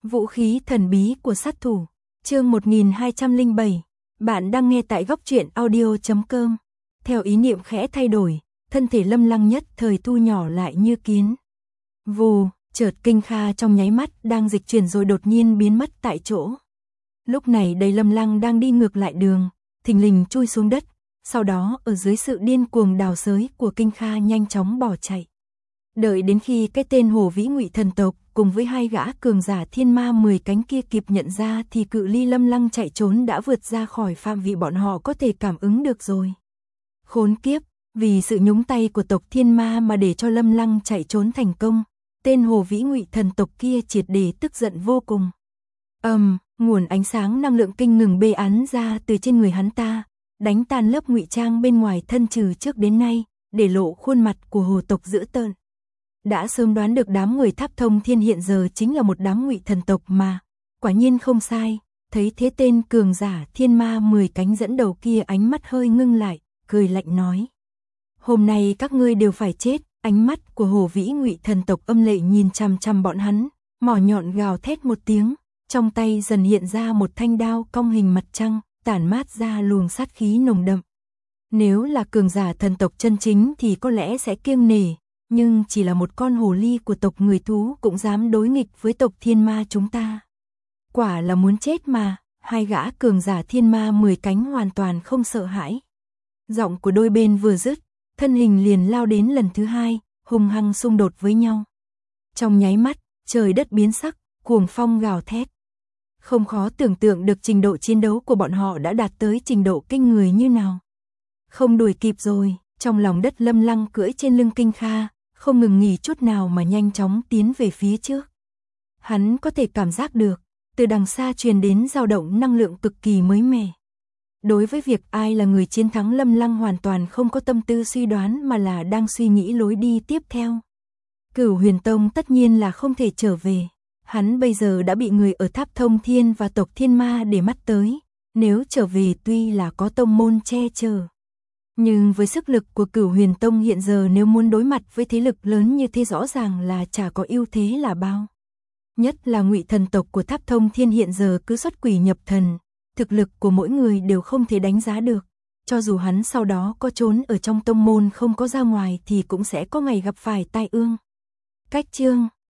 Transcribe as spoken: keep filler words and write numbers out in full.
Vũ khí thần bí của sát thủ, chương một nghìn hai trăm lẻ bảy. Bạn đang nghe tại góc truyện audio chấm com. Theo ý niệm khẽ thay đổi, thân thể Lâm Lăng nhất thời thu nhỏ lại như kiến. Vù, chợt Kinh Kha trong nháy mắt đang dịch chuyển rồi đột nhiên biến mất tại chỗ. Lúc này đây Lâm Lăng đang đi ngược lại đường, thình lình chui xuống đất, sau đó ở dưới sự điên cuồng đào xới của Kinh Kha nhanh chóng bỏ chạy. Đợi đến khi cái tên Hồ Vĩ Ngụy thần tộc cùng với hai gã cường giả thiên ma mười cánh kia kịp nhận ra thì cự ly Lâm Lăng chạy trốn đã vượt ra khỏi phạm vi bọn họ có thể cảm ứng được rồi. Khốn kiếp, vì sự nhúng tay của tộc thiên ma mà để cho Lâm Lăng chạy trốn thành công, tên Hồ Vĩ Ngụy thần tộc kia triệt để tức giận vô cùng. Ầm, um, nguồn ánh sáng năng lượng kinh ngừng bê án ra từ trên người hắn ta, đánh tan lớp ngụy trang bên ngoài thân trừ trước đến nay, để lộ khuôn mặt của hồ tộc dữ tợn. Đã sớm đoán được đám người Tháp Thông Thiên hiện giờ chính là một đám ngụy thần tộc mà, quả nhiên không sai, thấy thế tên cường giả thiên ma mười cánh dẫn đầu kia ánh mắt hơi ngưng lại, cười lạnh nói. Hôm nay các ngươi đều phải chết, ánh mắt của Hồ Vĩ Ngụy thần tộc âm lệ nhìn chằm chằm bọn hắn, mỏ nhọn gào thét một tiếng, trong tay dần hiện ra một thanh đao cong hình mặt trăng, tản mát ra luồng sát khí nồng đậm. Nếu là cường giả thần tộc chân chính thì có lẽ sẽ kiêng nể, nhưng chỉ là một con hồ ly của tộc người thú cũng dám đối nghịch với tộc thiên ma chúng ta. Quả là muốn chết mà, hai gã cường giả thiên ma mười cánh hoàn toàn không sợ hãi. Giọng của đôi bên vừa dứt, thân hình liền lao đến lần thứ hai, hung hăng xung đột với nhau. Trong nháy mắt, trời đất biến sắc, cuồng phong gào thét. Không khó tưởng tượng được trình độ chiến đấu của bọn họ đã đạt tới trình độ kinh người như nào. Không đuổi kịp rồi, trong lòng đất Lâm Lăng cưỡi trên lưng Kinh Kha, không ngừng nghỉ chút nào mà nhanh chóng tiến về phía trước. Hắn có thể cảm giác được, từ đằng xa truyền đến dao động năng lượng cực kỳ mới mẻ. Đối với việc ai là người chiến thắng Lâm Lăng hoàn toàn không có tâm tư suy đoán mà là đang suy nghĩ lối đi tiếp theo. Cửu Huyền Tông tất nhiên là không thể trở về. Hắn bây giờ đã bị người ở Tháp Thông Thiên và tộc Thiên Ma để mắt tới. Nếu trở về tuy là có tông môn che chở, nhưng với sức lực của Cửu Huyền Tông hiện giờ nếu muốn đối mặt với thế lực lớn như thế rõ ràng là chả có ưu thế là bao. Nhất là Ngụy thần tộc của Tháp Thông Thiên hiện giờ cứ xuất quỷ nhập thần, thực lực của mỗi người đều không thể đánh giá được. Cho dù hắn sau đó có trốn ở trong tông môn không có ra ngoài thì cũng sẽ có ngày gặp phải tai ương. Cách chương